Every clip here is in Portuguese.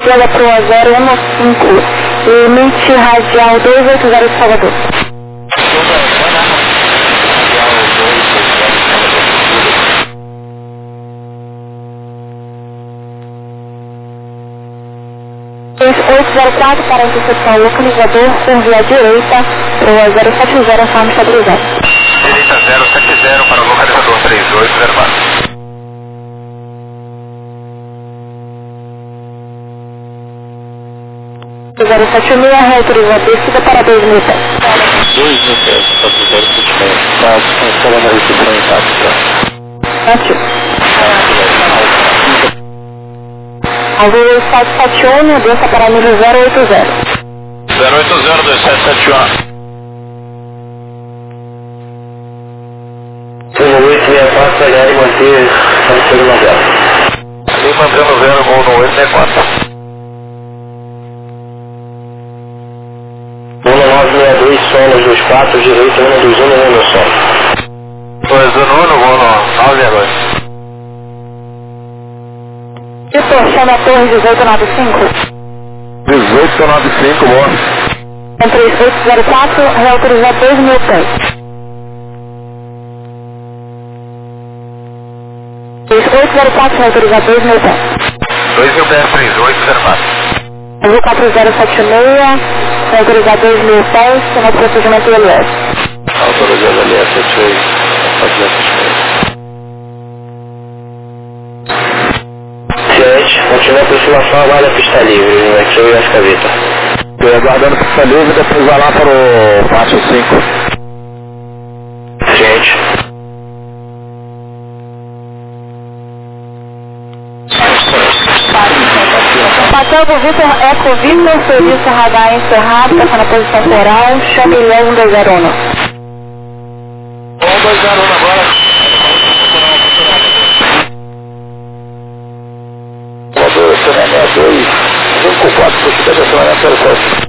Chega pro 015, limite radial 280 de Salvador. ...804 para a intercepção localizador por via direita pro 070 forma estabilizada. Direita 070 para o localizador 3804. 076, reautoriza a descida para 2.000 pés. 2.000 pés, está pro 076. Está cancelando a recepção intacta. Ativo. Alvio 771, desça para nível 080. 080, 2771. Turno 864, aliado e manter a segunda zero. Ali mantendo 0, gol no 864. 1962, solos 24, direito 121, no solo. 211, gol no 962. Distorção da torre 1895. 1895, bom. Entre 804, reautorizar 2.000 pés. 804, reautorizar 2.000 pés. 2.000 pés, 3804. Azul 4076, reautorizar 2.000 pés, final do procedimento do LS. Autorizando LS 78, 476. Continua a aproximação, aguarda a pista livre, aqui eu e as cavetas. Aguardando a pista livre, depois vai lá para o pátio 5. Gente. Papel do Vitor Eco Vitor, serviço radar encerrado, está na posição coral, chame 10201. 10201 agora. Motor, estacionamento 2, 54, por estacionamento 07.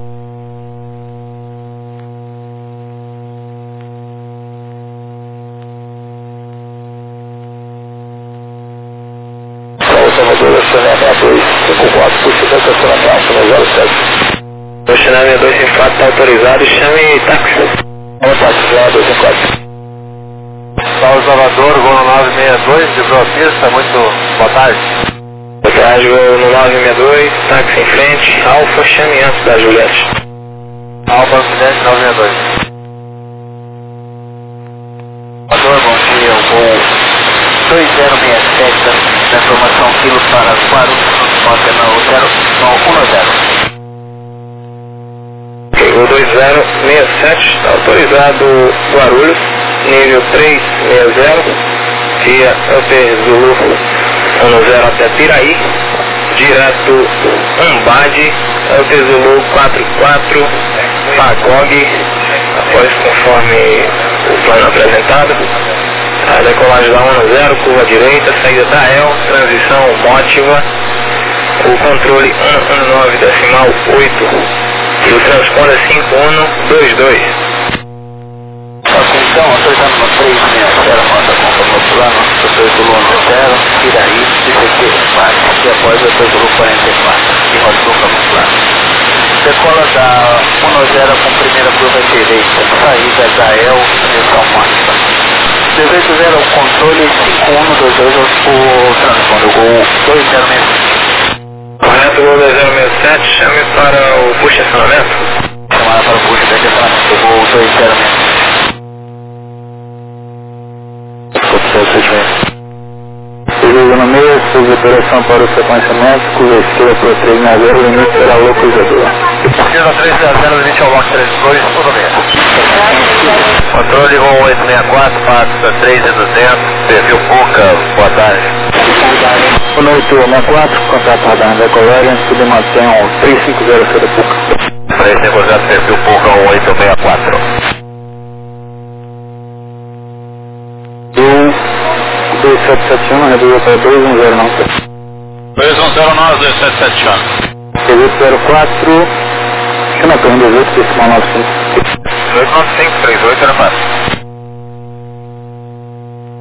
Motor, estacionamento 2, 54, por estacionamento 07. O estacionamento 2 em fato está autorizado, chame táxi. Vamos táxi, 254. Salvador, gol no 962, livrou a pista, muito boa tarde. Boa tarde, vou no 962, táxi em frente, Alfa, chame antes da Juliette. Alfa, Juliette, 962. Salvador, bom dia, o voo 2067 da informação quilo para Guarulhos, no 10. O 2067, está autorizado Guarulhos, nível 360, via Upper Zulu 10 até Piraí, direto Umbade, Upper Zulu 44, Pagog, após conforme o plano apresentado. A decolagem da 10, curva direita, saída da EL, transição mótiva, o controle 119,8. E o transponder 5122. Atenção, autorizando no 360, manda conforme o plano, Dr. Zulu 10, Piraí, CCT, parte, e após o Dr. Zulu 44, e Rosuca no plano. Decola da 10 com primeira curva direita, saída da EL, transição mótiva. Devejo 0 ao controle 5122, o transponder, o gol 2067. Correto, gol 2067, chame para o push estacionamento. Chamada para o push estacionamento, gol 2067. Beleza, no meio, fez operação para o sequenciamento, curva esquerda para o 360, limite será localizador. Esquerda 360, limite ao bloco 32, tudo bem. Controle 1864, passa 3200, perfil Puca, boa tarde. 1864, contato radar decolagem, submantenham 350 da Puca. 350, perfil Puca 1864. 2771, reduziu para 2109. 2109, 2771. Serviço 04, chama para 18, decimal 95. 1895, 3804.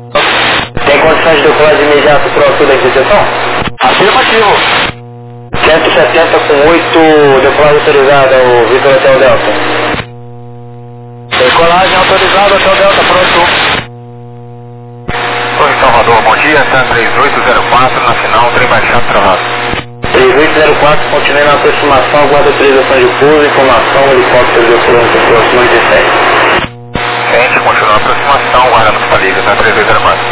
Tem condições de decolagem imediato para o sul da aquisição? Afirmativo. Quer 170 com 8, decolagem autorizada, o Vitor Hotel Delta. Decolagem autorizada, Hotel Delta, pronto. Torre Salvador, bom dia, TAM 3804, na final, trem baixado travado. 3804, continue na aproximação, aguarda autorização de pouso, informação, helicóptero de ocorrência próximo 17. Gente, continua na aproximação, guardando para liga, TAM 3804.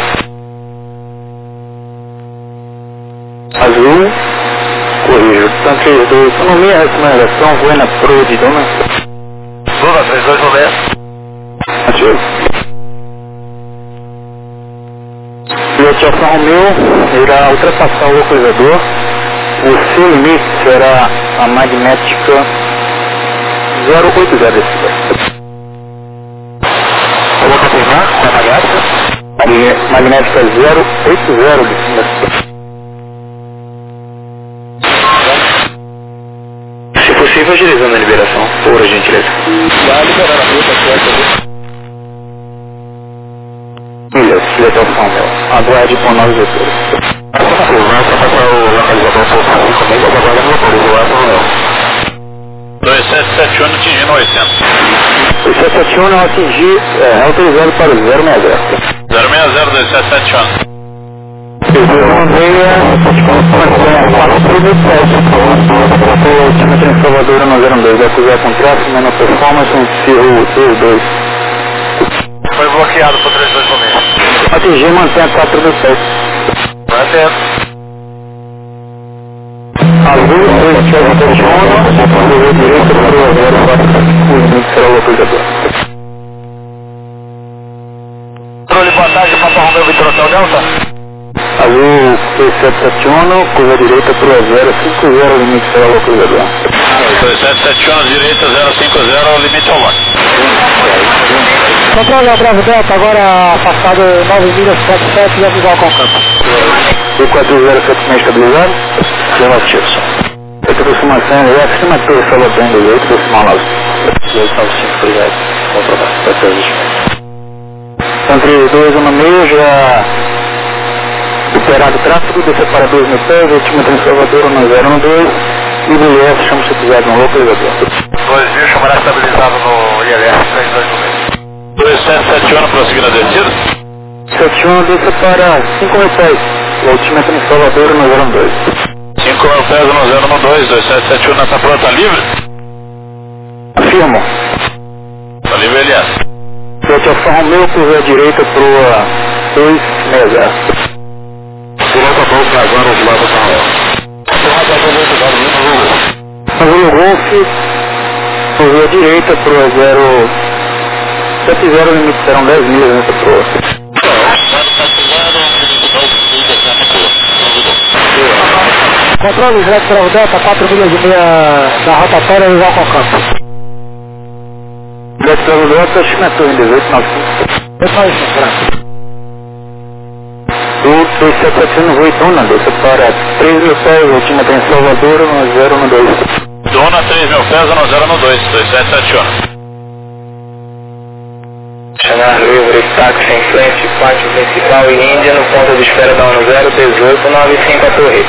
Azul, corrijo, TAM 32, economia, recomendação, Buena Pro de Dona. Lula, 3210. Ativo. Piloto Alfa Romeo irá ultrapassar o localizador. O seu limite será a magnética 080 decibéis. Vou confirmar com a magnética? Magnética 080 decibéis. Se possível, agilizando a liberação, por gentileza. Vai liberar a pista, certo? Milhas, piloto Alfa Romeo. Aguarde com novos vetores. Vai passar o localizador por 5 meses, agora não autoriza o Alfa Romeo. 2771 atingindo 800. 2771 não atingir, é autorizado para o 060. 060 2771. O time transformadora no 02 vai cruzar com tráfego, menor performance, um CO22. Foi bloqueado por 3216. Atingir, mantém a 426. Mantendo. Azul, 3771, correr direito para o 045, o limite será o localizador. Controle, boa tarde, Papa Romeo, Vitor Hotel Delta. Azul 3771, curva direita para o 050, limite será o localizador. 2771, direita 050, limite ao lote. Controle ao Bravo Delta, agora afastado 9 milhas 77 e igual com o campo. E4076 estabilizado? Afirmativos. Aproximação elétrica, cima de Torre Salvador, 18, decimal 9. 295, obrigado. Comprovado, para todos. Então 32 no meio, já operado o tráfego, descer para 2 mil pés, última transformadora no 012 e o ILS chama-se utilizado no localizador. 2000 chamará estabilizado no ILS 3216. 2771 prosseguindo a descida. 71 desce para 5 mil pés, a última transformadora no 012. 5 mil pés no 012, 2771 nessa pronta livre? Afirmo. Tá livre, ILS. Piloto Alfa Romeo, curva à direita para o 260. Piloto Golf agora de lado para Azul Golf, curva à direita para o 070, limite serão 10 milhas nessa proa. Controle, Jet Bravo Delta, 4 milhas e meia da rotatória igual com o campo. Jet Bravo Delta, estimatura em 1895. Pessoal, isso, Franco. O 2771 voo Dona, desce para 3 mil pés, a última tem Salvador no 012. Dona 3 mil pés no 012, 2771. Chamar livre, táxi em frente, pátio principal e Índia no ponto de espera da 1018, 95 a torre.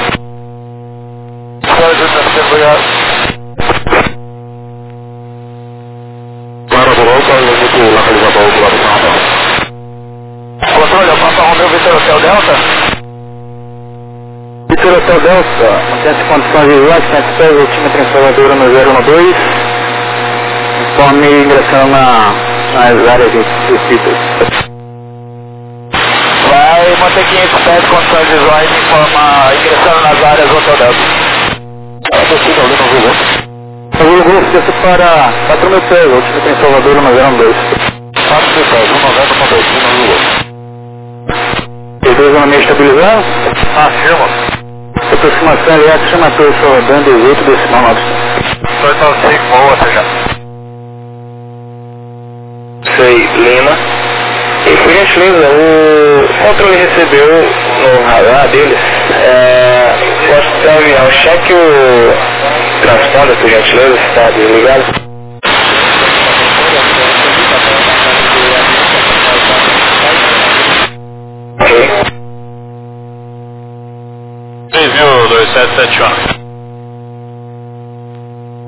Para o volta, eu vou com o localizador do lado do Ramon. Controle, eu passo a Romeo Vitor Hotel Delta. Vitor Hotel Delta, mantém-se condições visuais, 500 pés, a última transformadora no 012. Informe ingressando nas áreas restritas. Vai manter 500 pés, condições visuais, informa ingressando nas áreas do Hotel Delta. Azul Golf desce para 4 mil pés, a última transformadora no 012. 4 mil pés, 190.2, 1 T2 no meio estabilizado. Afirma. Aproximação elétrica, chama a Torre Salvador, 18, decimal 900. 295, boa, até já. Sei, Lima. E por gentileza, o controle recebeu no radar deles, posso dar avião, cheque o transponder, por gentileza, se está desligado. Ok. 3.2771.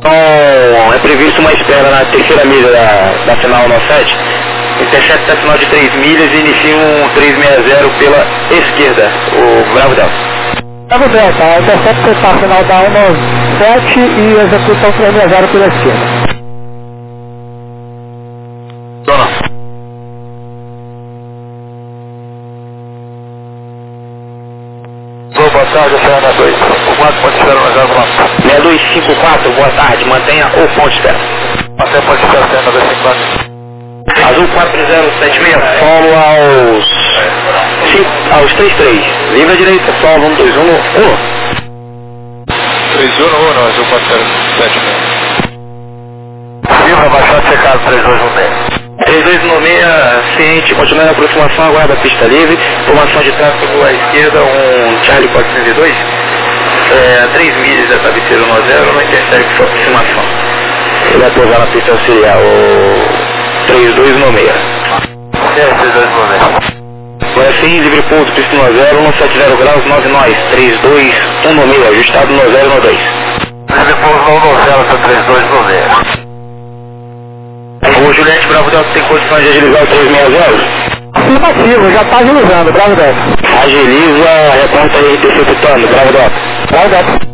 Então, é previsto uma espera na terceira milha da final 97. Intercepta a final de 3 milhas e inicia um 360 pela esquerda, o Bravo Delta. Bravo Delta, a intercepta está a final da 17 e executa o 360 pela esquerda. Dona. Boa tarde, Fernanda 2. O 4 pode esperar no 0 6254, boa tarde, mantenha o ponto de espera. Até pode esperar, Fernanda 254. Azul 4076, solo aos 33. Livre à direita, solo 121 1. 31 ou não, Azul 4076. Livre, abaixado, checado 3216. 3296, ciente, continuando a aproximação, aguarda a pista livre. Formação de tráfego à esquerda, um Charlie 402. 3 milhas da cabeceira 10, não interfere com sua aproximação. Ele vai pousar na pista auxiliar, o 3296. 3296. Agora sim, livre ponto, pista 10, 170 graus, 9 nós, 32196, ajustado 10 no 2. Livre pouso 190, 3296. O Juliette Bravo Delta tem condições de agilizar o 360? Afirmativo, já está agilizando, Bravo Delta. Agiliza, reponta aí, interceptando, Bravo Delta. Bravo Delta.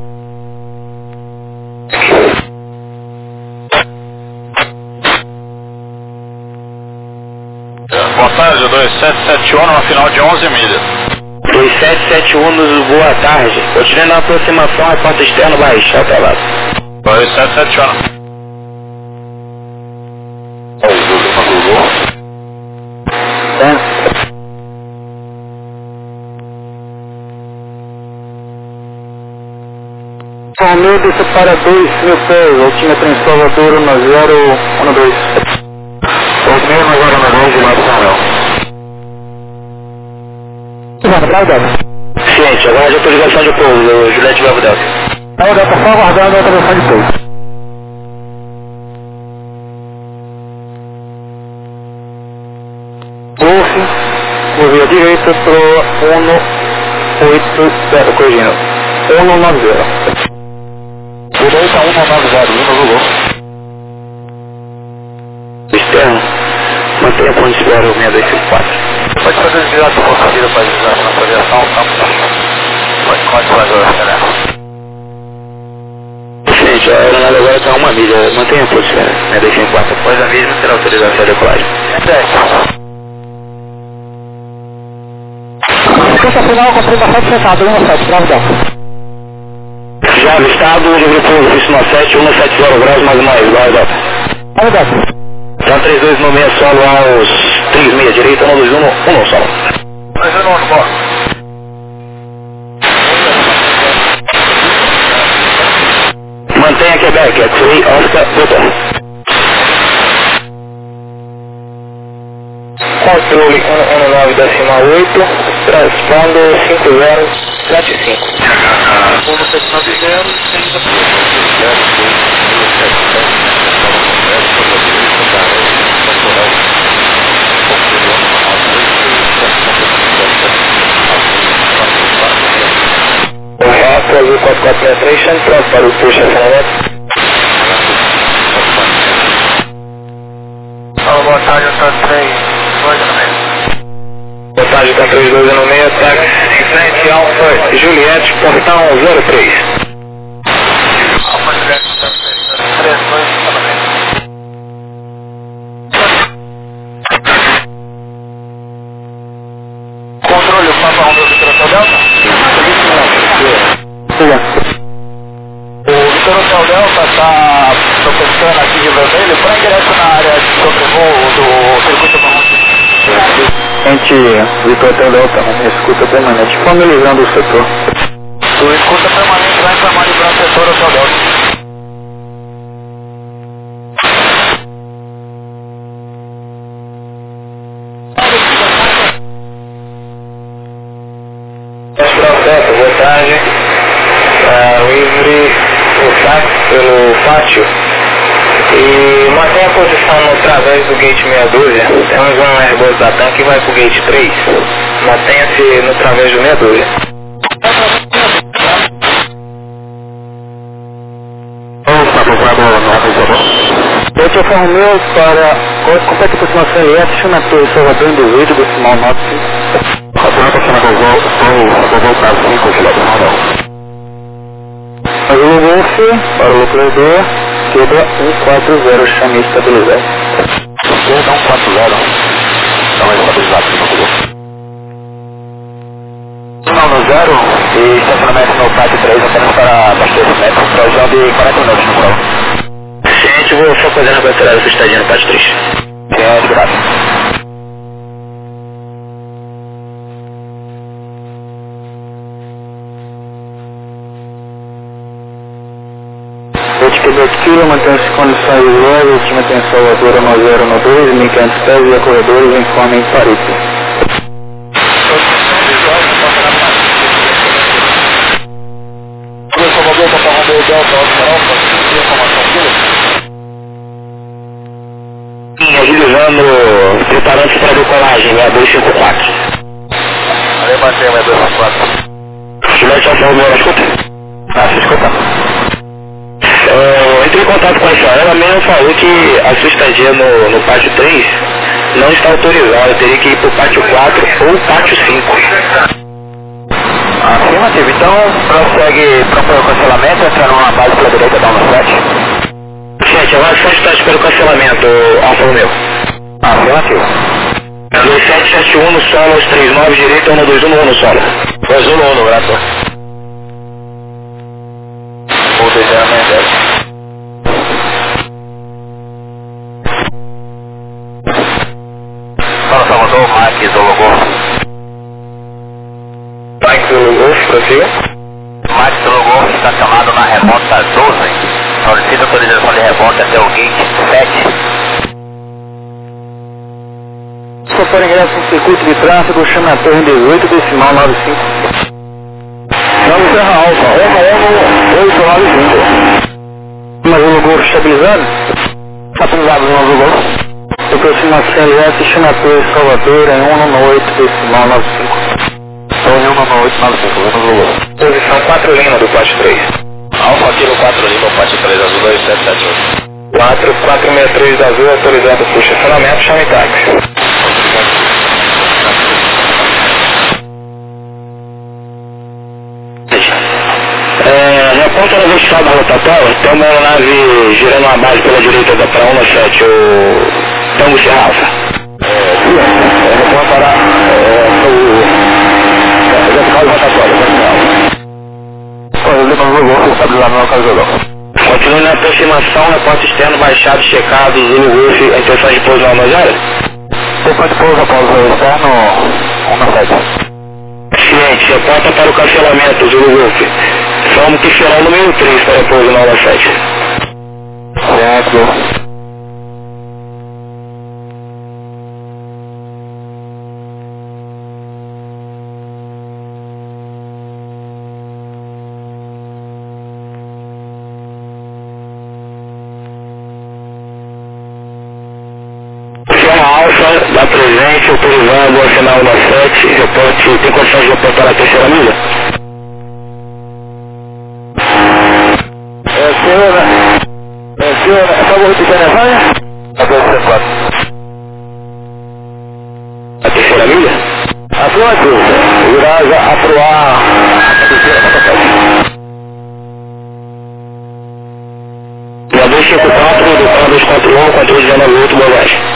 Boa tarde, 2771 na final de 11 milhas. 2771, boa tarde. Continuando a aproximação, a porta externa baixa, até lá. 2771. Palmeiras para 2.000 pés, altímetro em Salvador, 1012. Palmeiras agora na 10 de Marcelo. Bravo Delta. Ciente, agora de autorização de pouso, Juliette Bravo Delta. Bravo Delta, só aguardando a autorização de pouso. Movia direita pro 180, corrigindo, 190. Direita 190, Lima Lulu. Externo, mantenha ponto de espera, o 6254. Pode fazer desviar se for possível para desviar na sua direção, pode continuar agora, Gente, a aeronave agora está a 1 milha, mantenha ponto de espera, 6254. Após a mesma será autorização de decolagem. Pista final, confirmação de checado, 17, Bravo Delta. Já avistado, livre pouso, pista 97, 170 graus, mais Bravo Delta. Bravo Delta. Então 3296, solo aos 36, direita, 121, 1 solo. 3-1, bora. Mantenha Quebec, X-Ray, Oscar, botão. Controle 119,8, transpondo 5075. 1790, Correto, azul 4463, central para o puxa estacionamento. boa tarde, eu estou 3-2 no meio. Boa tarde, está 32 no meio, táxi em frente, Alfa Juliette, portão 03. Alfa Juliette, 3-2 no meio. Controle, o Papa Romeu Vitor Delta? O Vitor Delta está tocando aqui de vermelho para direto na área de sobrevoo do circuito permanente. Gente, Vitor Delta, escuta permanente, familiarizando o setor. O escuta permanente vai informar de branco setor Hotel Delta. Boa tarde. Livre o táxi pelo pátio e mantenha a posição no través do gate 612. Temos um Airbus da TAM que vai pro gate 3. Mantenha-se no través do 612. Opa, Delta Romeo para completa aproximação LS, chama a Torre Salvador em 18, decimal 95. Atlanta, China Gogol, estou voltado 5, Chile, não. Azul Golf, para o localizador, quebra 140, chame estabilizado. Esquerda 140, então estabilizado no Google. Sinal no 0 e estacionamento no pátio 3 apenas para abastecimento, projeção de 40 minutos no prova. Gente, vou só fazer na bateria do estadinho no pátio 3. Gente, graças. Quebec Kilo, mantém-se condições usuárias, última atenção Salvador no 0 no 2, 1500 pés e a corredores informa em Parito. Agilizando, preparando-se para a decolagem, 6254. Valeu, manter 6254. Silêncio, São Paulo, me escuta? Se escuta. Eu entrei em contato com essa ela mesmo falou que a sua estadia no pátio 3 não está autorizada, teria que ir para o pátio 4 ou pátio 5. Afirmativo, então prossegue para o cancelamento, entrando na base pela direita da 17. Gente, agora só está esperando o cancelamento, Alfa Romeo. Afirmativo. 2771 no solo, 39 direita, 121 no solo. 211, graças. Vou deixar a mensagem. Fala, Salvador, Mike Zulu Golf. Mike Zulu Golf, prossiga. Mike Zulu Golf está chamado na remota 12. Solicita autorização de remota até o gate 7. Se for ingresso no circuito de tráfego, chama a torre 18, decimal 95. Nome Serra Alfa, 895. Mas o Golf estabilizado? Estabilizado no Azul Golf. Aproximação LS, chama a torre Salvador em 198, decimal 95. Torre 19895, Azul Golf. Posição 4 Lima do pátio 3. Alfa Kilo 4 Lima, pátio 3, Azul 2778. 4463 da Azul, autorizado por estacionamento, chame táxi. Na ponta da vertical da rotatória, tem uma aeronave girando uma base pela direita da para 197, o Tango Serra Alfa. Eu vou parar o vertical da rotatória, eu levo no Golf, estabilizado no localizador. Continue na aproximação, reporte externo baixado, checado, Zulu Golf, a intenção de pouso na 190? Depois de pouso após o externo, 197. Ciente, reporta para o cancelamento, Zulu Golf. Vamos que será o número 3 para pouso na 97. Certo. Da presente, autorizando o sinal 17, reporte, tem condições de reportar a terceira milha? Senhora, é favor repetir a vaga? A 204. A terceira milha? Afirmativo. Viraja, aproar. Na 254, do carro 241, controle 198, boa viagem.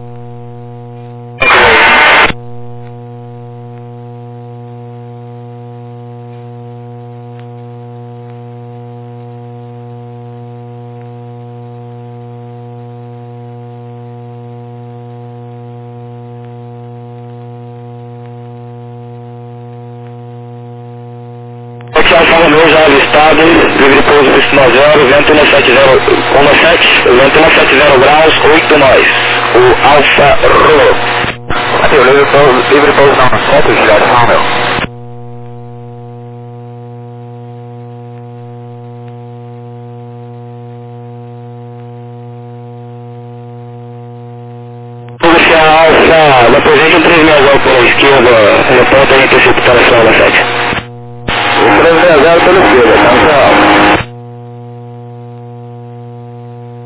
Alfa Romeo já avistado, livre pouso destino 0, vento 170, vento 170 graus, 8 nós, o Alfa Romeo. Aqui, o livre pouso não, 7, Juliano Romeo. Polícia Alfa, da presente 360 pela esquerda, reporta a interceptação da 7. 360 pela esquerda, tá?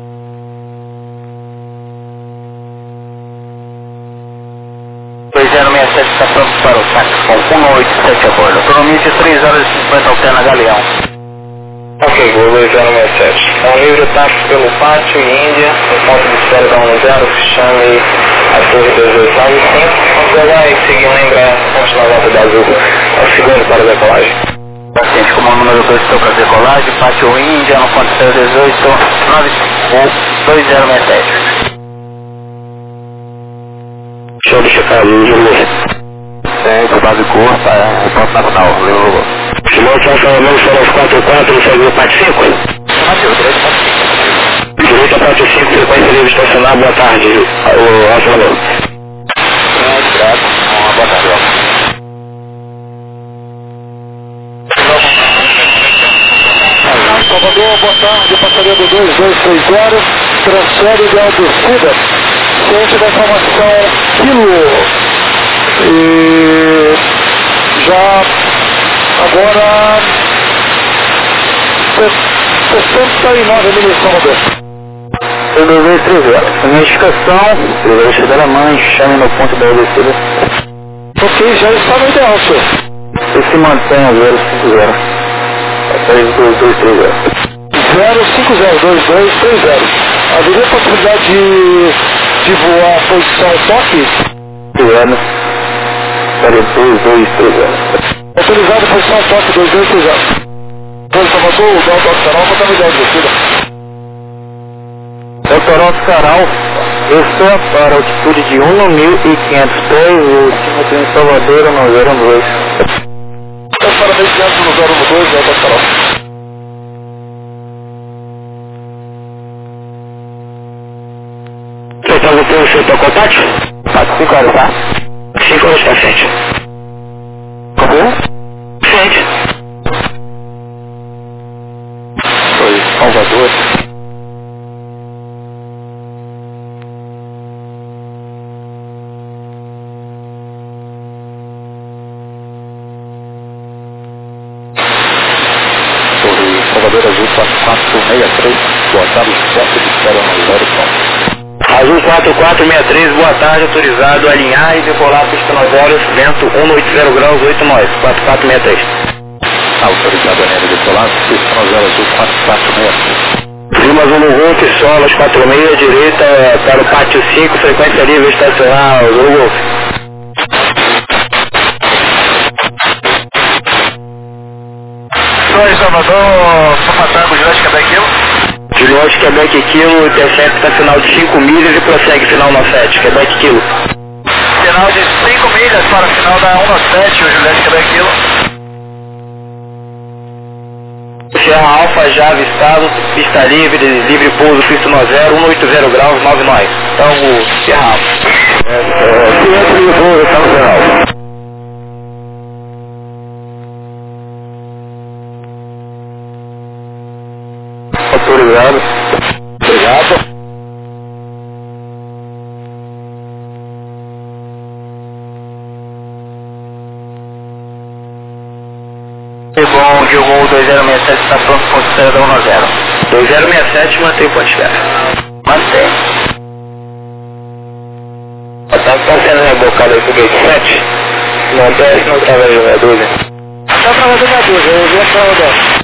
está pronto para o táxi com 187 a bordo. Autonomia de 3 horas e 50 alterna Galeão. Ok, Gol 2067. Então, livre táxi pelo Pátio e Índia, no ponto de espera da 10, chame a Torre 2895. Vamos pegar e seguir, lembra, continuar a volta da Azul, ao segundo para a decolagem. Paciente com o número 2 para decolagem, Pátio Índia, no ponto de 18, 2067. Show de checagem, Júlio. Certo, base curta, o ponto nacional, levou. Simão, São Salomão, Soros 44, no segundo parte 5. Direita parte 5, frequência livre estacionar, boa tarde, o Alfonso. Obrigado, boa tarde. Salvador, boa tarde, passaria do 2230, transfere de descida, ciente da informação quilo, e já agora 69 milhões. Eu levei 3 horas. Identificação, primeiro da mãe, chame no ponto da descida. Ok, já está no ideal, senhor. E se mantém a 050. 3223 0502230. Haveria possibilidade de voar a posição toque? 2230. Autorizado a posição toque 2230. Por Salvador, o Delta Octaral, vou dar uma ideia de descida. Delta Octaral, esta para altitude de 1.500 pés, o símetro em Salvador no 02. Então, parabéns dentro no 012, Delta Octaral. Então, você tocou Pátio? Pátio, 5 horas, tá? 5 horas pra frente. Como? Frente. Foi Salvador. Salvador Azul 4463, boa tarde, certo de espera no 0 ponto. Azul 4463, boa tarde, autorizado a alinhar e decolar pista 9 horas, vento 180 graus, 8 nós, 4463. Autorizado a alinhar e decolar, pista 9 horas, Azul 4463. Lima Zulu Golf, solas 46, direita para o pátio 5, frequência livre estacionar, Zulu Golf. Oi, Salvador, Papatango, Gilete Quebec Kilo. Gilete Quebec Kilo, intercepta final de 5 milhas e prossegue final no 7, Quebec Kilo. Final de 5 milhas para o final da 197, o Gilete Quebec Kilo. Serra Alfa já avistado, pista livre, livre pouso, pista no 0, 180 graus, 9 nós. Então o Serra Alfa. Ciência de pouso, está no final. Autorizado. Obrigado. Bom, Gilgol 2067 está pronto com o espera da 1-0. 2067 mantém o ponto de espera. Mantém. Está sendo rebocado aí pro gate 7. Não desce, não através da meia dúzia. Está através da meia dúzia, eu vi a prova dela.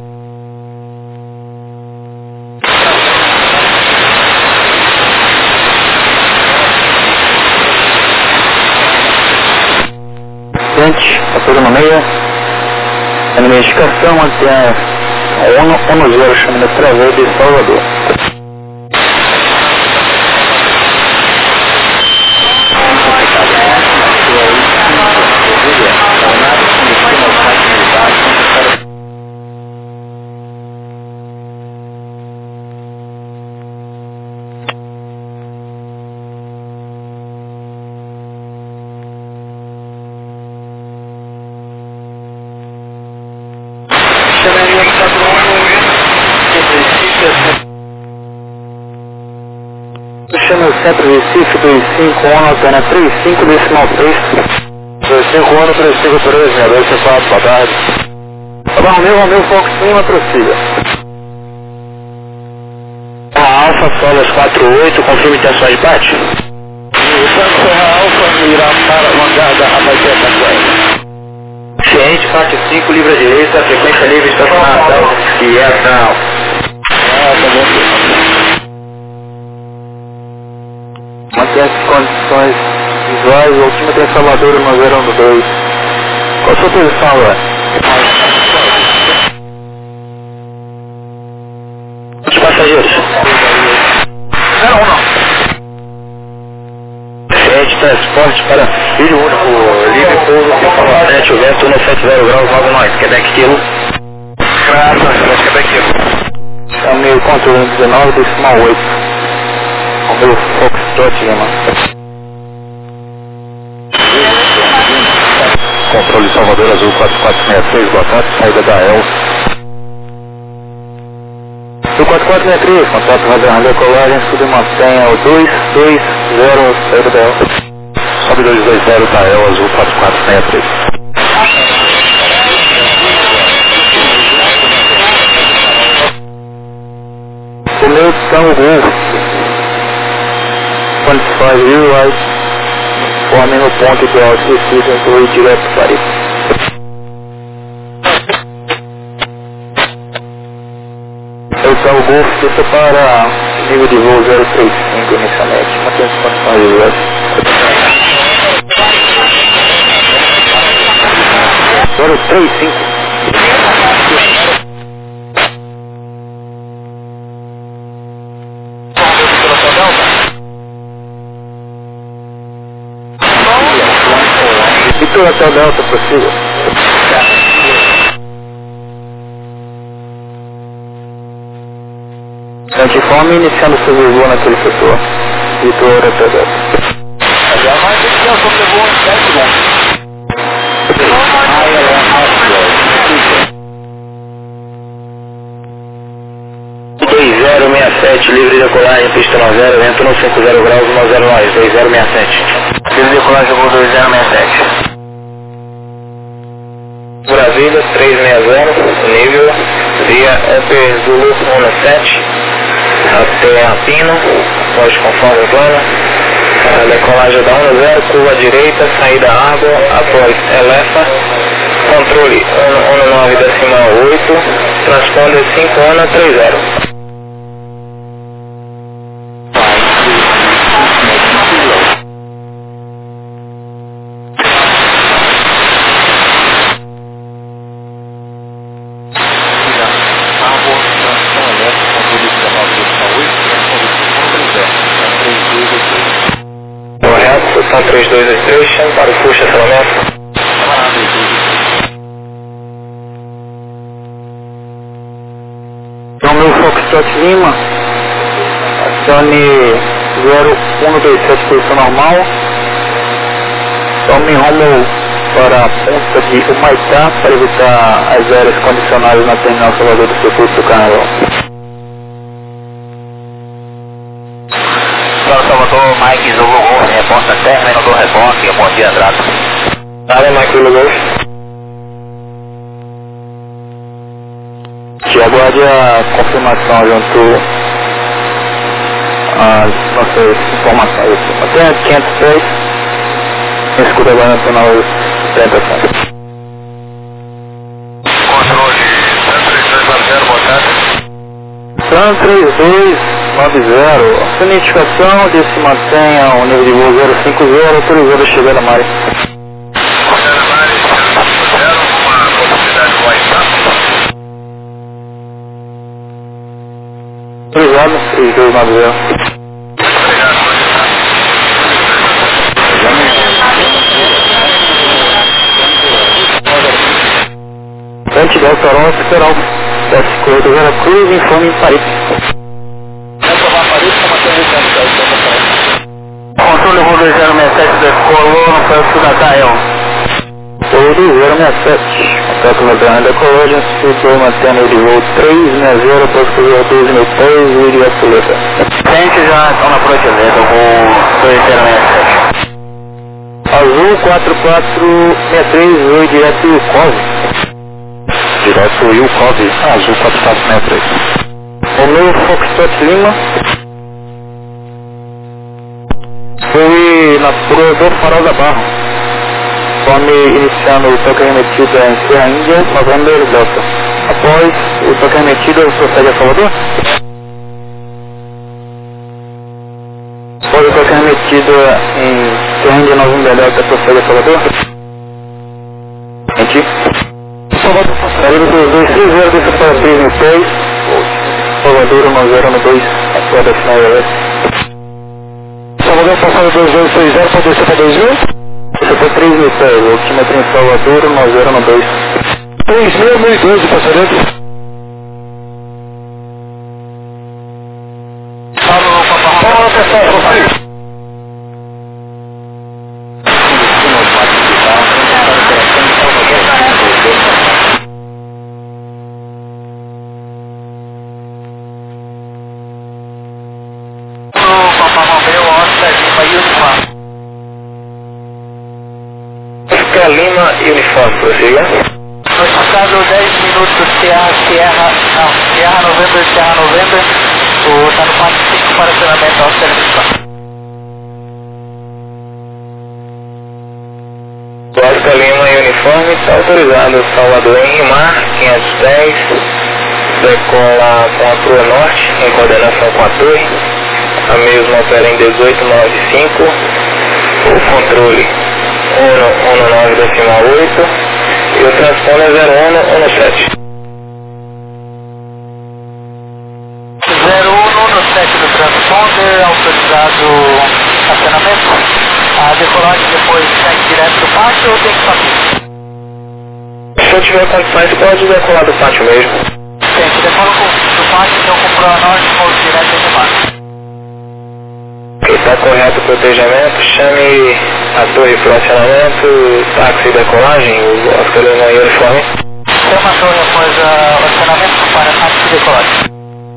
Frente, a toda no meio. A identificação até a 1-0, chama de través de Salvador. Chama o centro Recife 25 ano, alterna 35 decimal 3. 25 anos, 35 13, 264, boa tarde. Romeu, Fox Lima, prossiga. A Alfa, solas 48, confirme intenções de bate. Serra Alfa, irá para o hangar da Abaixeta Cachoeira. Ciente, parte 5, livre à direita, frequência livre, estacionação, fiação. Mantém as condições visuais, o altímetro em Salvador, 1012. Qual a sua posição agora? Os passageiros. 01. Ciente, transporte para filho único, livre pouso, 597, o vento 170 graus, 9 nós, Quebec Kilo. Graças, Quebec Kilo. É o meu controle 19, decimal 8. O meu Foxtrot, Lima. Controle Salvador Azul 4463, boa tarde, saída da El. Do 4463, contato radar decolagem, submantenha o 220, saída da El. Sobe 220 da El, Azul 4463. O meu Tango, quantify you right, formem o ponto ideal específico, inclui direto para isso. Eu Tango Golf, desça para nível de voo 035 inicialmente, mantém as condições de voo. 035. Vitor até o Delta, possível. Antifome iniciando seu voo naquele setor. Vitor até o Delta. Já vai ter que ter o sobrevoo em 7 segundos. 2067, livre de decolagem, pista 90, vento 150 graus, 10 nós, 2067. Livre de decolagem, voo 2067. Brasília, 360, nível, via Upper Zulu 17, até Apino, voz conforme plano, decolagem da 10, curva direita, saída água, após Elefa, controle 19,8, transponder 5130. São 3223, para o full estacionamento. Então, meu Foxtrot Lima, acione 0127, posição normal. Tome rumo para a ponta de Humaitá para evitar as áreas condicionadas na terminal Salvador do Circuito do Carnaval. Salvador, Mike Zulu Golf, reporta término do reboque, bom dia, Draco. Área, Mike Zulu Golf. Que aguarde a confirmação junto às nossas informações. Até 503, escuta agora no final de tentação. Controle, 3290, boa tarde. 3290, a sua identificação de se mantenha o nível de voo 050, autorizando a chegada a mais. Chegada a mais, 050, uma possibilidade de WhatsApp. Autorizado, 3290. Frente Delta Alonso, Federal, S50 Veracruz, informe em Paris. Controle voo 2067 decolou no Francisco da Tael. Voo 2067, contato no Bernardo decolagem, setor mantendo de voo 360, postura 12.003, vídeo e absoluta. Gente, já estão na protileta, voo 2067. Azul 4463, voo direto Yukov. Direto Yukov, Azul 4463. O meu Foxtrot Lima. Fui na Provedor Farol da Barra. Conforme iniciando o toque remetido em Serra Índia, November Delta. Após o toque remetido, procede a Salvador? Após o toque remetido em Serra Índia, November Delta, procede a Salvador? Gente? Salvador dos 230, desça para 3.6. Salvador 1092, aguarda final da vez. Salvador passando 2230, pode descer para 2000? Você foi 3.000, o altímetro em Salvador 1092. 3.012, passageiro. Fala, pessoal, confio. Lima e uniforme, prossiga. Foi passado 10 minutos, Sierra November, está no passo 5 para acionamento ao serviço. Oscar Lima e uniforme, está autorizado Salvador em Rimar, 510, decola com a Crua Norte, em coordenação com a torre, a mesma opera em 1895, o controle 119,8 e o transponder 0117. 0117 do transponder, autorizado acionamento. A decolagem depois segue direto do pátio ou tem que subir? Se eu tiver condições, pode decolar do pátio mesmo. Tem que decolar do pátio, então com Proa Norte, vou direto do pátio. Está correto o protegimento, chame a torre para o acionamento, táxi e decolagem, o Oscar Lima e uniforme. Chama a torre após o acionamento para táxi e decolagem.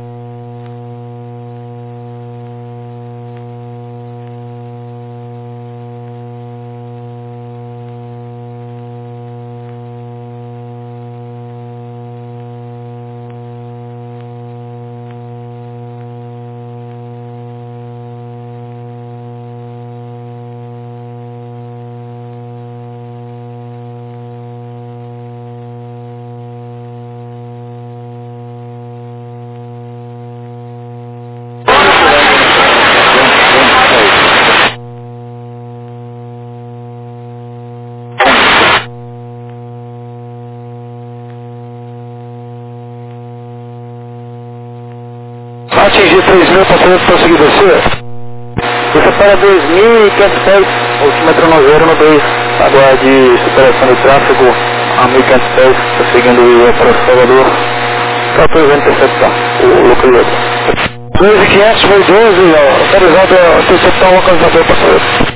Atingir 3.000, passageiro, prosseguir descer. Você para 2.500 pés, altímetro 1092, aguarde superação de tráfego a 1.500 pés, prosseguindo o para Salvador, 14 interceptar o localizador. 2.500, foi 12, autorizado a interceptar o localizador, passageiro.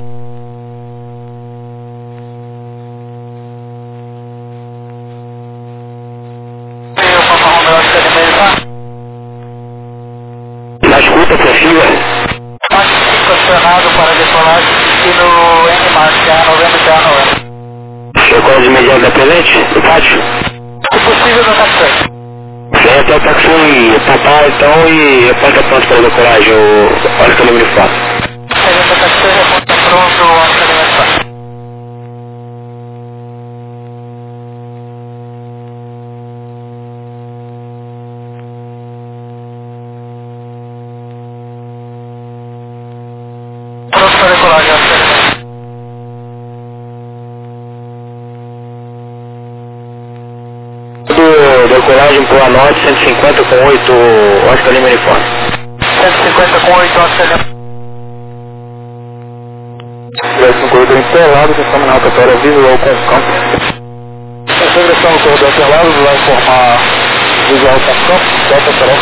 Na escuta, prossiga. Passo 5 acionado para decolagem e no NMAR, Sierra November. Recolhe imediato da presente, do pátio. Se possível, no taxi. Certo, é o taxi, papá então e reponta pronto para a decolagem, o Oscar Lima uniforme. Segundo o taxi, reponta pronto, o Oscar Lima uniforme. Pronto para decolagem, Oscar Lima. Decolagem Proa Norte, 150 com 8, Oscar Lima uniforme. 150 com 8, Oscar Lima. Tivesse um corredor interlado, estamos na rotatória visual com o campo. Essa ingressão no corredor interlado vai informar visual com o campo, delta será.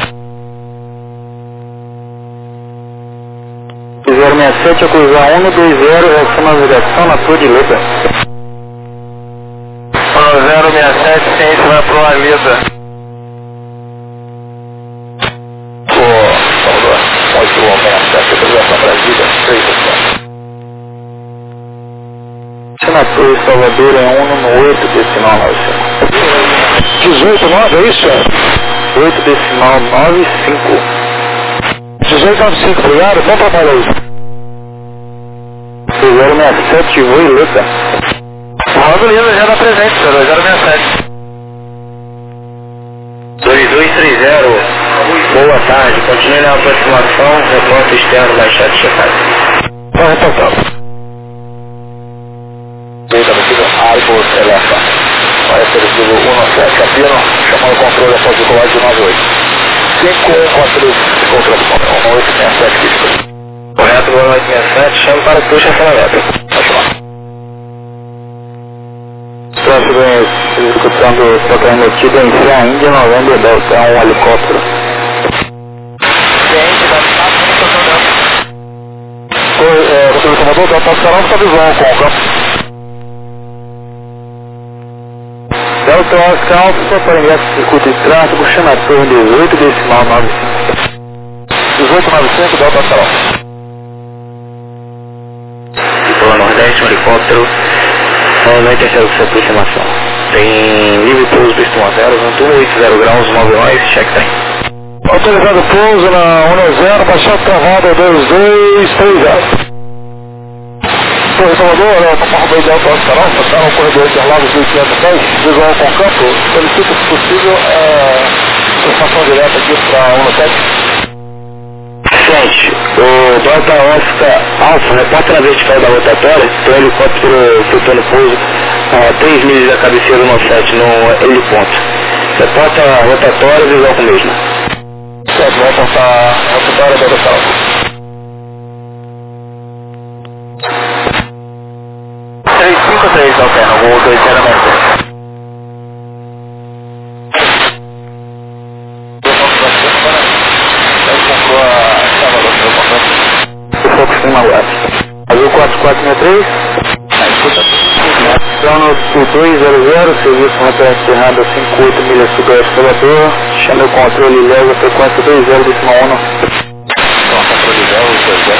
067 a cruzar 120, reação navegação na Torre de Letra. 067, ciência vai pro Alida. Salvador, 8 km, autorização Brasília, 3%. Na Torre Salvador é 1 no 8 decimal 18, 9, é isso? 8 decimal 95. 1895, obrigado, bom trabalho aí. 067 Voileta. Rodo Lima já está presente, senhor, 2067. 2230, boa tarde, continue na aproximação, reporte externo da chat checado. Está reportado. Data possível, Arbos Elefa. Olha, seletivo 17, Capino, chamando o controle após o colégio de 98. 514, controle, 1867, físico. Correto, 1867, chame para que puxe essa letra. Pode chamar. Tráfego executando toque remetido em Fé Índia, Novembro Delta, é um helicóptero. Ciente da Você do comandante, Delta Oscar Alfa, visão com o campo. Delta Oscar Alfa, para ingresso do circuito de tráfego, chama a torre 18, decimal 95. 1895, Delta Oscar Alfa. Pela Nordeste, um helicóptero. Novamente essa é a sua aproximação. Tem livre pouso do Pistão 0, 180 graus, 9 nós, check time. Autorizado pouso na 10, baixada travada 2230. Torre Salvador, Papa Roberto de Alto Oscar Alfa, está no corredor Interlagos 1510, visual com campo, solicito se possível aproximação direta aqui para 17. Gente, o Delta Oscar Alfa, reporta na vertical da rotatória, tem um helicóptero flutuando pouso a 3 milhas da cabeceira do 97 no heliponto. Reporta a rotatória, visual com mesmo. Certo, vai apontar a rotatória da Delta Alfa. 353, alterna, voo 206. O Fox Lima West. Azul 4463. Então no 200, serviço referência errada 58 milhas sudoeste Salvador. Chame o controle leve, frequência 20 decimal 1. Controle leve,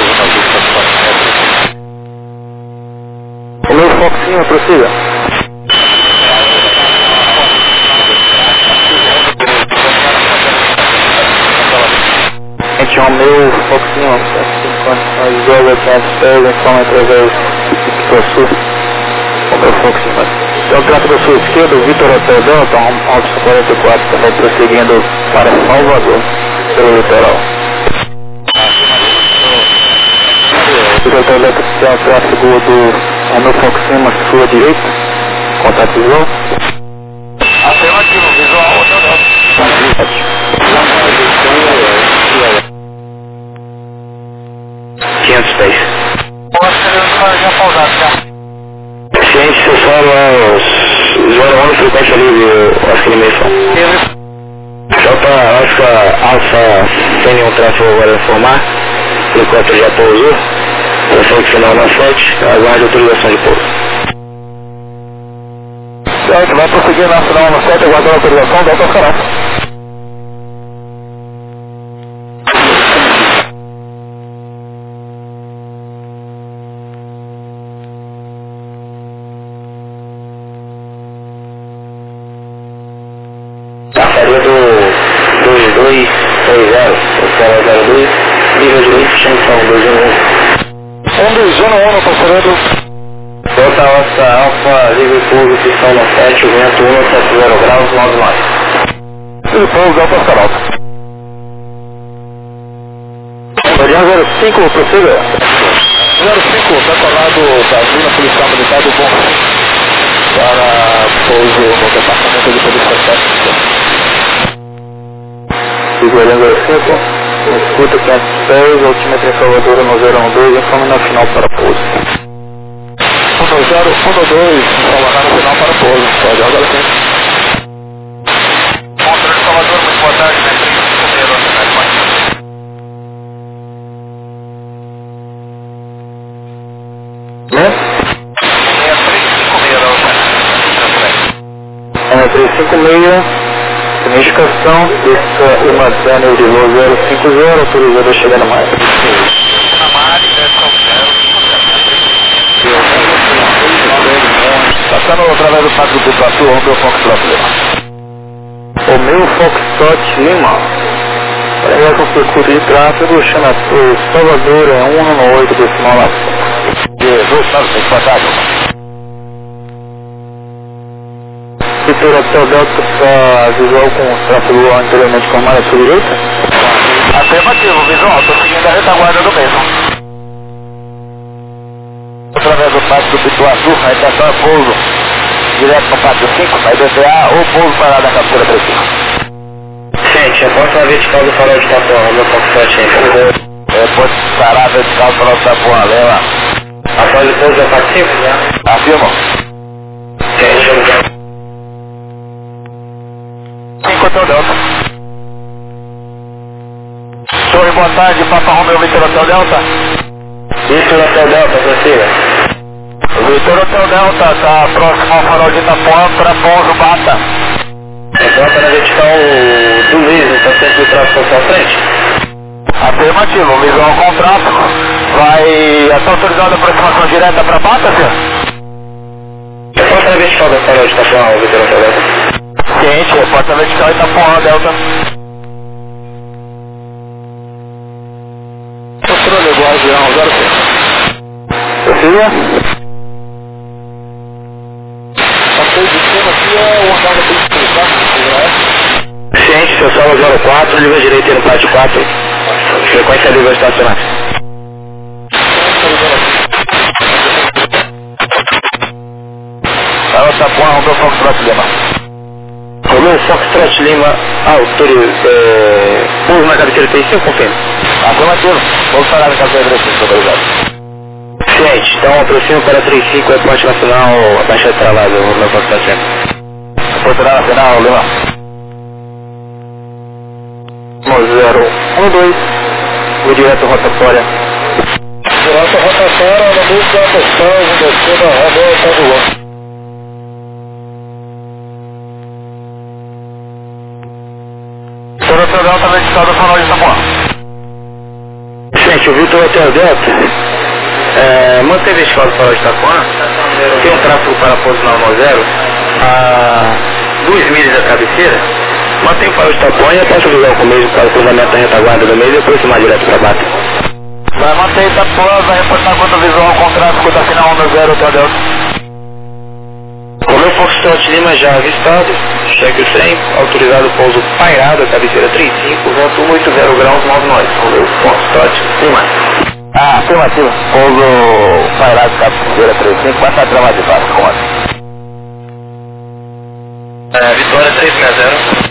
20 O meu Fox Lima, prossiga. Gente, o meu Fox Lima, as drogas pegam através do sul. O meu Fox Lima. Então trata da sua esquerda, o Vitor Hotel Delta, Alto 44, também prosseguindo para Salvador, pelo litoral. O Vitor Hotel Delta tem o tráfego do meu Fox Lima, sua direita, contato visual. Afirmativo, visual, Hotel Delta. 500 pés. Posso já pausado já. Ciente, você fala zona 1, frequência livre, Oscar Limeição. Delta Oscar Alfa, sem nenhum tráfego agora a informar. O helicóptero já pousou. Pressão final na 7, aguarde autorização de pouso. Certo, vai prosseguir na final na 7, aguardando a autorização, Delta Oscar Alfa. Passaria do 2230, escala 02, nível de lift, extensão 211. 1 passageiro. Delta Oscar Alfa, livre pouso, pistão no 7, o vento 170 graus, 9 nós. Livre pouso, Delta Oscar Alfa. Guardião 05, prossiga. 05, decolado da Vila Policial Militar do Bom. Para pouso no departamento de polícia técnica. Guardião 05, escuta 510, altímetro em Salvador no 012, informe na final para pouso. 1-0, 1-2, Salvador no final para pouso. Guardião 05. Contra de Salvador, muito boa tarde, né? Né? 356, significação, essa uma Daniel de voo 050, autorizado a chegar na marca. Passando através do Pátio do Platu, o meu Foxtrot Lima. O meu Foxtrot Lima, para ingressão circuito de tráfego, chama Salvador, é 198 decimal lá. 295, boa tarde. Vitor Hotel Delta para visual com tráfego anteriormente com a maré sua direita? Afirmativo, visual, estou seguindo a retaguarda do mesmo. Através do pátio do Pituaçu, a estação é pouso direto no pátio 5, vai DTA ou pouso parado na captura 35. Gente, a porta vertical do farol de Itapuã, meu Foxtrot ainda. Pode parar a vertical do farol de Itapuã, leva. Após o pouso é 45? Afirma. Gente, 5 Hotel Delta. Torre, boa tarde, Papa Romeo, Vitor Hotel Delta. Vitor Hotel Delta, prossiga. Vitor Hotel Delta, está próximo ao farol de Itapuã para pouso Bata. A porta na vertical do Luiz, está sempre o tráfego à frente? Afirmativo, visual com tráfego. Vai, está autorizada a aproximação direta para Bata, senhor? A porta na vertical do farol de Itapuã, Vitor Hotel Delta. Ciente, porta vertical Itapuã, Delta. Controle Guardião 06. Prossiga. Passei de cima aqui é o andar da polícia, tá? Ciente, seu solo 04, livre direita no pátio 4. Frequência livre estacionar. Farol de Itapuã, Romeu Foxtrot Lima. Romeu Foxtrot Lima, pouso na cabeceira 35, confirma. Afirmativo, pouso parado na captura 35, obrigado. Ciente, então aproxima para 35, é ponte nacional, baixa de travado, Romeu Foxtrot Lima. Porto Nacional, Lima. 012, vou direto rotatória. Direto rotatória, no meio da questão, descendo a Romeu Itapuã. Vitor Hotel Delta, vertical do farol de Itapuã. Gente, o Vitor Hotel Delta mantém vertical do farol de Itapuã, tem um tráfego para pouso na 10 a 2 milhas da cabeceira, mantém o farol de Itapuã e aposta visual com o mesmo para o cruzamento da retaguarda do meio e aproximar direto para Bata. Vai manter Itapuã, vai reportar conta visual com tráfego da final 10 Hotel Delta. Romeu Foxtrot Lima já avistado, cheque o 100, autorizado o pouso pairado, cabeceira 35, vento 80 graus 99, Romeu Foxtrot Lima. Afirmativo, pouso pairado, cabeceira 35, vai estar travado de baixo, comando. Vitória 360.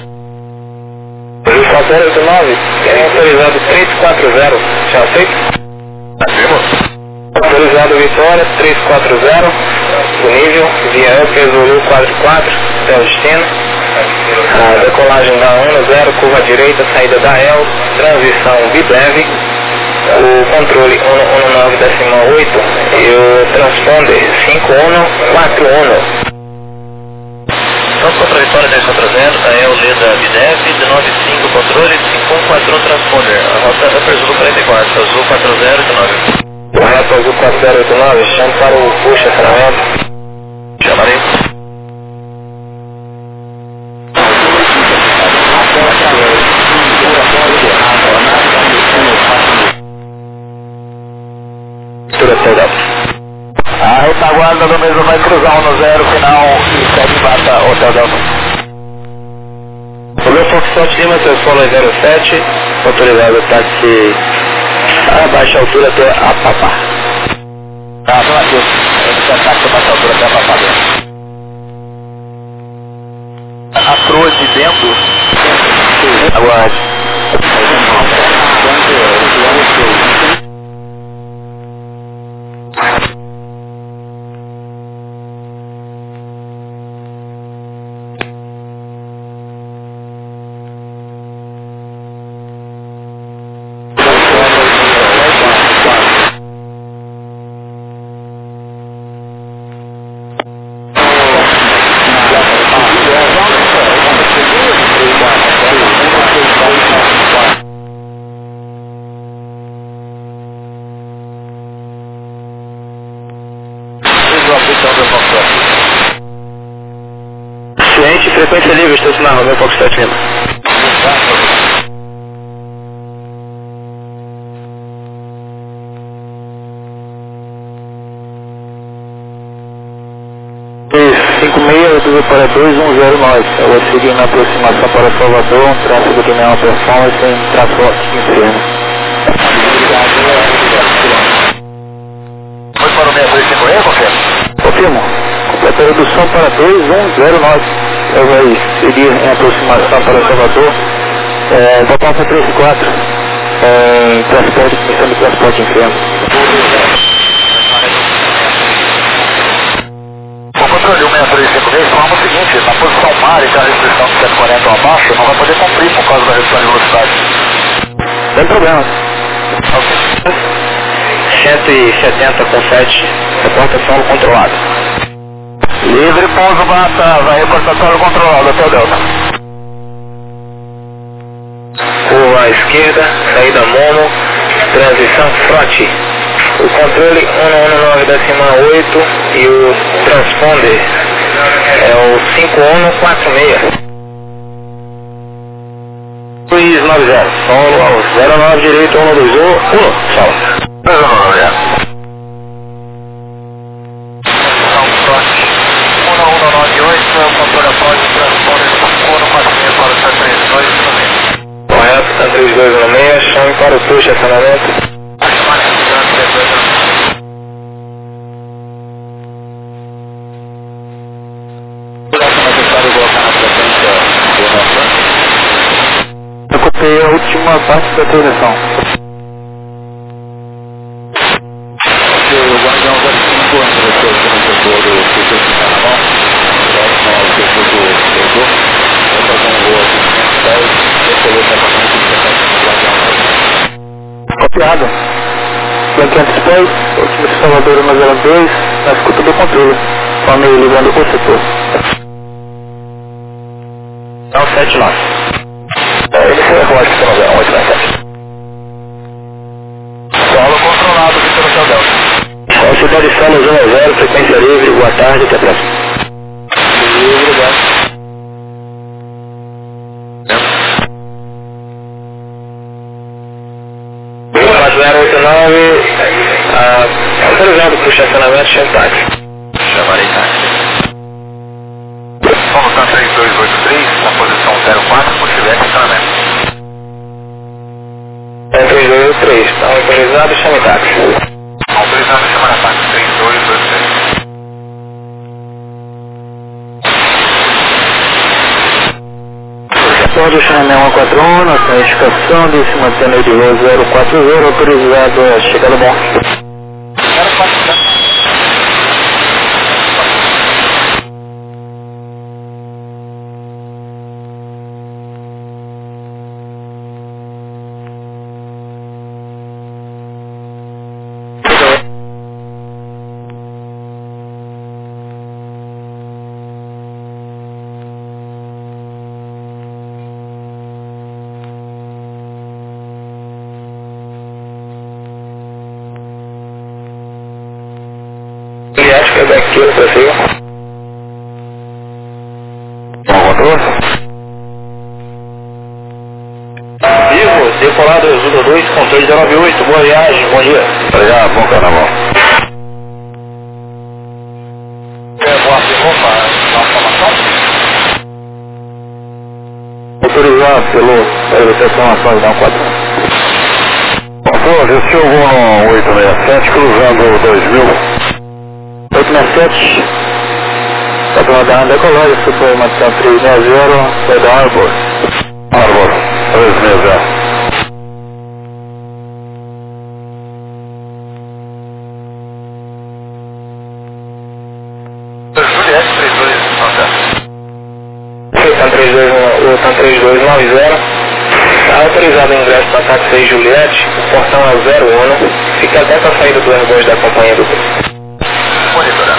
4089, autorizado 340, já aceito? Afirmo. Autorizado Vitória 340, disponível, via Up, Zulu 44, até o destino. A decolagem da 10, curva direita, saída da El, transição Bibleve, o controle 119.8 e o transponder 5141. Então, contra a Vitória 340, da El Leda Bidef, 95 controle, 5141 transponder. A rota é Zulu 44, Azul 4089. Correto, Azul 4089, chame para o push, acionamento. Chamarei. A retaguarda do mesmo vai cruzar no 0, final e segue Bata, Hotel Delta. O meu Foxtrot Lima, seu solo é 07, autorizado táxi a baixa altura até a Papá. Afirmativo. Esse é táxi a baixa altura até a Papá. A proa de dentro. Aguarde. Ciente, frequência livre, estacionar, Romeu Foxtrot Lima. 56, reduz para 210 eu vou seguir na aproximação para Salvador, um tráfego de Neon Performance em transporte de inferno. Foi para o 635E, confirma? Confirmo. Completa a redução para 2109. Eu vou seguir em aproximação para Salvador, botão 34, em transporte, missão de transporte inferno. O controle 635E, falamos o seguinte, na posição mar e com a restrição de 140 ou abaixo, não vai poder cumprir por causa da redução de velocidade. Sem problema. Ok. 170 com 7, reporta solo controlado. Livre, pouso, bata, vai reportar solo controlado até o Delta. Curva à esquerda, saída mono, transição fronte. O controle 119,8 e o transponder é o 5146. 290, solo ao 09 direito, 121, solo. 119. Controle após o transponder 5146 para o 732. Correto, 3216, chame para o seu estacionamento. Eu copiei a última parte da transição. O guardião 05 entra aqui no setor do Carnaval, próximo ao setor do Edu, vou fazer um voo aqui no 10, deixa eu ver se está passando tudo certo no guardião. Copiado. Blanqueante Space, último Salvador 102, na escuta do controle. Palmeiro ligando o setor. Não, 79. Ele foi a relógio que está no 897. Solo controlado aqui pelo seu Delta. Cidade Solo 0, frequência livre, boa tarde, até a próxima. Obrigado. Boa 089, autorizado para o estacionamento, chame táxi. Chamarei táxi. Vamos na 3283, na posição 04, por tiver estacionamento. 3283, está autorizado, chame táxi. Autorizado a chamar a táxi 3283. Pode chamar 141, nossa identificação de se mantendo de voo 040, autorizado a chegar no bom. Acho que é daqui para cima. Bom controle? Vivo, decolado Exudo 2, controle 098, boa viagem, bom dia. Obrigado, bom carnaval. Boa pergunta, na informação? Autorizado pelo realização ações da 41. Controle, esse é o voo no 867, cruzando 2000. 867, patrão da decolagem, supremação 360, foi da Arbor. Arbor, 360. Juliette 3290. O TAM 3290, está autorizado o ingresso para táxi 6 Juliette, o portão é 01, fica atento à saída do R2 da companhia do grupo. Monitorando.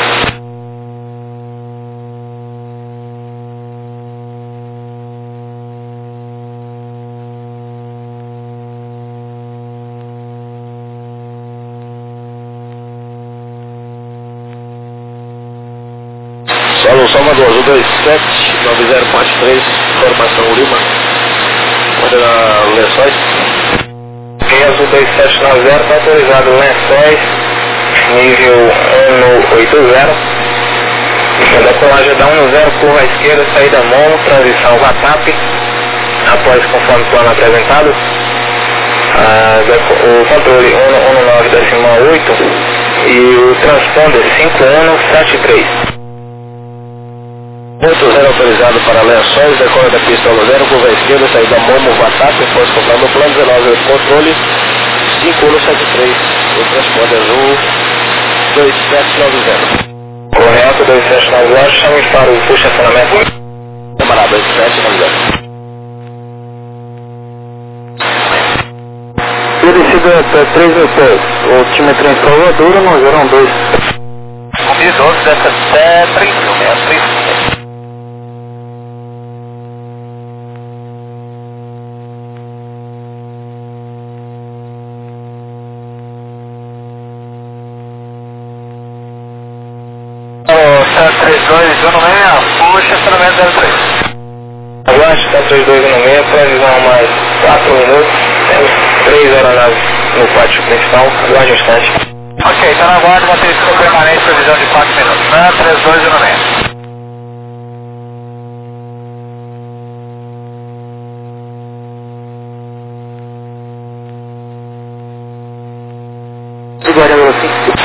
Solo Salvador, 127, 9043, formação Lima, manda Lençóis. Azul 2790, está autorizado Lençóis, nível 180, Decolagem da 10, curva à esquerda, saída Momo, transição WhatsApp, após conforme o plano apresentado. O controle 119,8 e o transponder 5173. Ponto 0 autorizado para Lençóis, decola da pista 0, curva à esquerda, saída Momo, WhatsApp, após conforme o plano 19, controle 5173. O transponder azul 2790. Correto, 2790, chame para o puxa acionamento. Camarada, 2790. Descida até 3 mil pés, o tímetro em Salvador no 012. 2012 desce até 3 mil, né? 3 mil. Puxa, acionamento 03. Aguarde, 3216, previsão mais 4 minutos, temos 3 aeronaves no pátio principal, aguarde um instante. Ok, está na guarda, matriz permanente, previsão de 4 minutos, né? 3216. Guarda assim.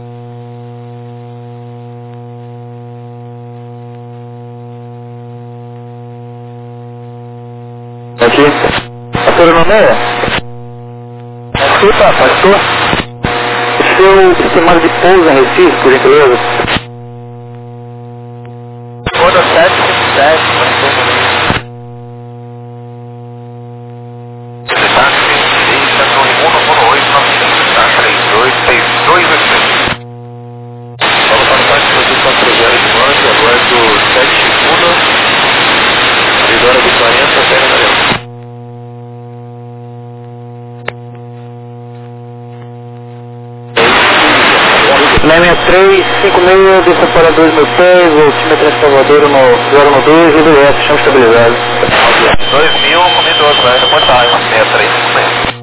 Aqui. Pastor Nomeia? Desculpa, pastor. O seu estimado de pouso em Recife, por gentileza? Roda 757, Na 6356, desça para 2 mil pés, o tímetro em Salvador no 012, e do resto, chama estabilizado. 2000, comigo outro, vai reportar, 6356.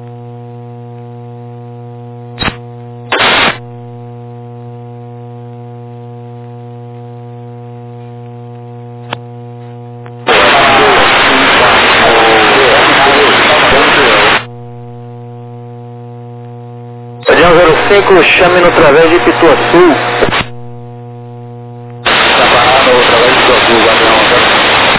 Radião 05, chame no través de Pituaçu. Está parado no través de Pituaçu, Guardião.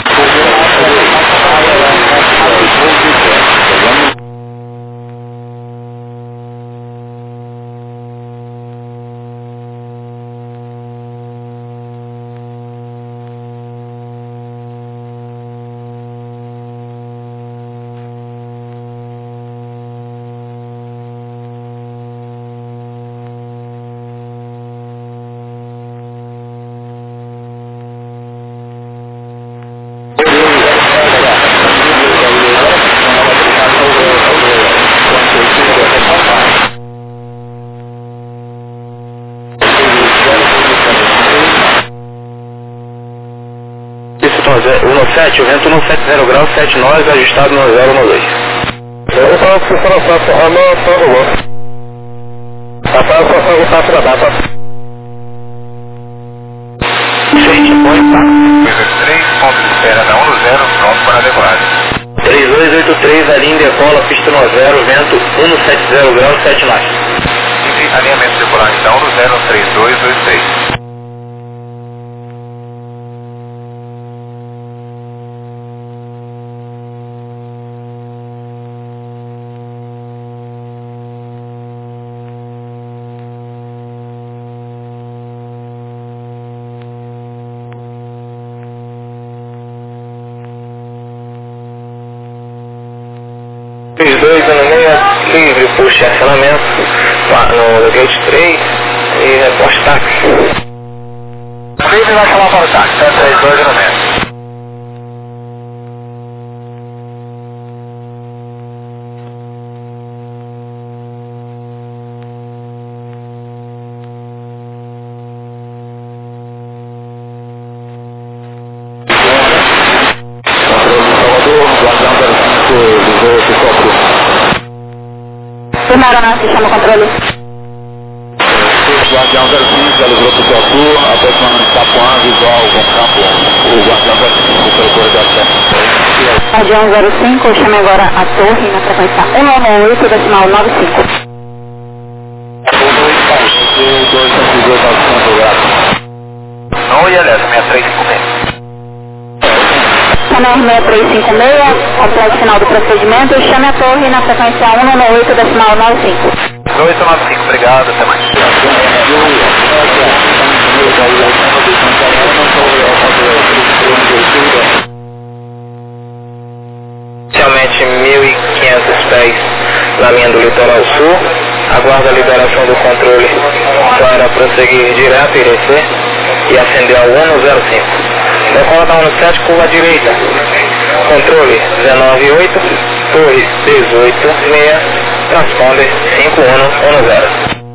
No 7, o vento no 70 graus, 7 nós, ajustado no 012. Eu estava funcionando só, por favor. Rafael, só o passo da data. Gente, põe tá? 3, ponto de espera na 10, pronto para a decolagem. 3283, a linha decola, pista no 0, vento 170 graus, 7 nós. Alinhamento de decolagem da 10, 3223. Livre, puxa acionamento no gate 3 e reposte táxi. Livre vai chamar para o táxi, 32 no metro. Primeiro, nós chama o controle. Guardião 05, pelo grupo de Sul, aproximando de Tapuã, visual com campo, o guardião 05 pelo corredor 7. Guardião 05, chame agora a torre na frequência 198,95. 2 ILS 6356. Canal 6356, completo final do procedimento, chame a torre na frequência 198,95. 295, obrigado, até mais. Inicialmente 1.500 pés na linha do litoral sul, aguarda a liberação do controle para prosseguir direto IRC e ascender ao 105. Decola da 17, curva à direita, controle 198, torre 186, transponder 5110.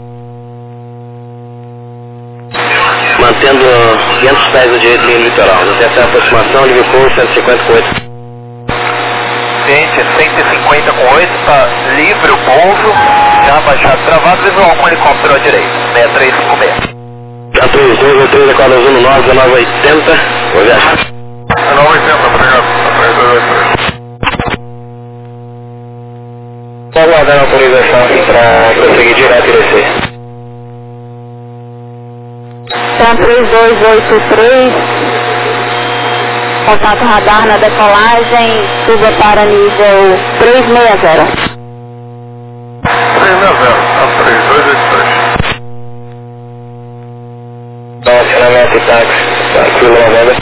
Mantendo 500 pés à direita linha litoral. Até essa aproximação, nível curso 150 com 8. Gente, 150 com 8, tá livre o pouso, já baixado travado, visual com helicóptero à direita, 6356. Tá 32, 3, a 419, 1980, vou viajar. 1980, obrigado, 3283. Estou aguardando a autorização para prosseguir direto IRC. Então 3283, contato radar na decolagem, suba para nível 360. 360, 3283. Acionamento e táxi, Kilo November.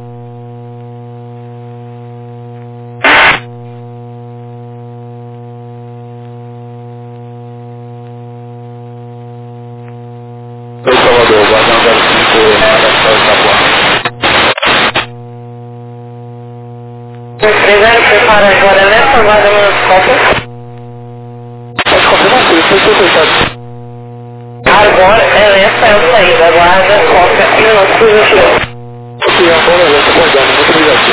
Salvador, guardião 05, na capital de Tapuã. 30, prepara agora, né? Aguarda meus cópias. Pode confirmar tudo, foi tudo fechado. Agora, essa é a saída, aguarda, cópia e o nosso positivo. Ok, agora eu estou guardando, muito obrigado.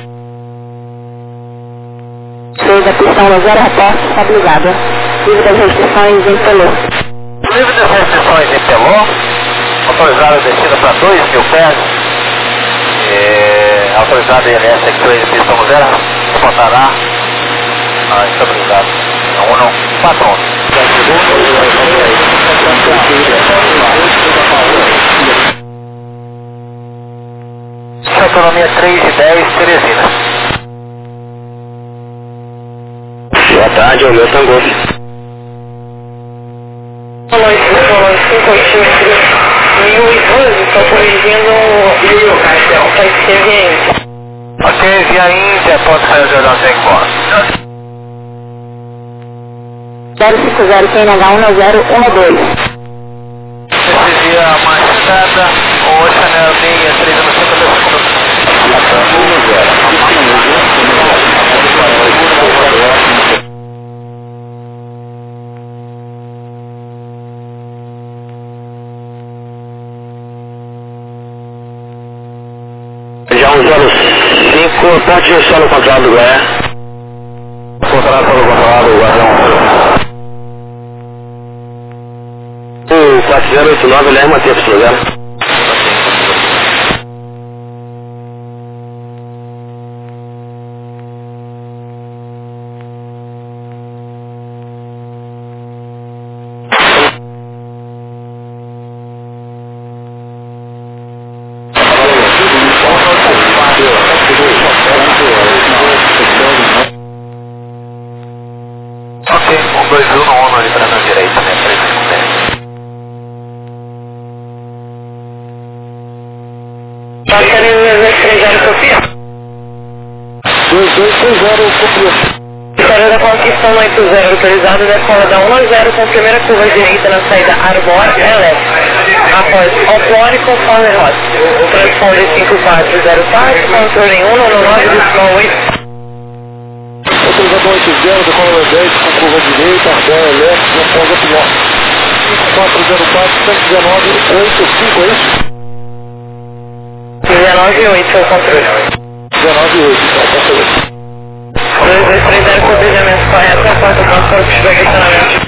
6, a pistão no 0, reporte, estabilizada. Livre das restrições em Pelô. Livre das restrições em Pelô, autorizada a descida para 2.000 pés, autorizada a ILS X-Ray de pistão zero, reportará estabilizado. 1, 4. Autonomia 3 e 10, Teresina. Boa tarde, é o meu Tango. Boa noite, 1012, estou corrigindo o cartão, para escrever ainda. Ok, via Índia, pode sair de Jordão sem embora. 050, CNH 19012. Esse dia mais nada, o Chanel 63 no centro da segunda. Já 105, ponte de solo controlado do Goiás. Controlado pelo controlado, o guardião. O 4089, ele é manter esse programa. Ok, 121 no ONU ali para a direita, né? 350. Tá querendo estrejar Sofia? 2260, copia. Vitória da Conquista 180, autorizado, decola da 1-0 com primeira curva direita na saída Arbor LS. Após Oplore com Power Hot. Transponder 5404, controle 199,8. Autorizador 80, decola 10, com curva direita, Arbor LS, após Oplore. 5404, 119, 858. 19,8 seu controle. 19,8, então, controle. 2230, cobrijamento correto, aporta o transporte de estacionamento.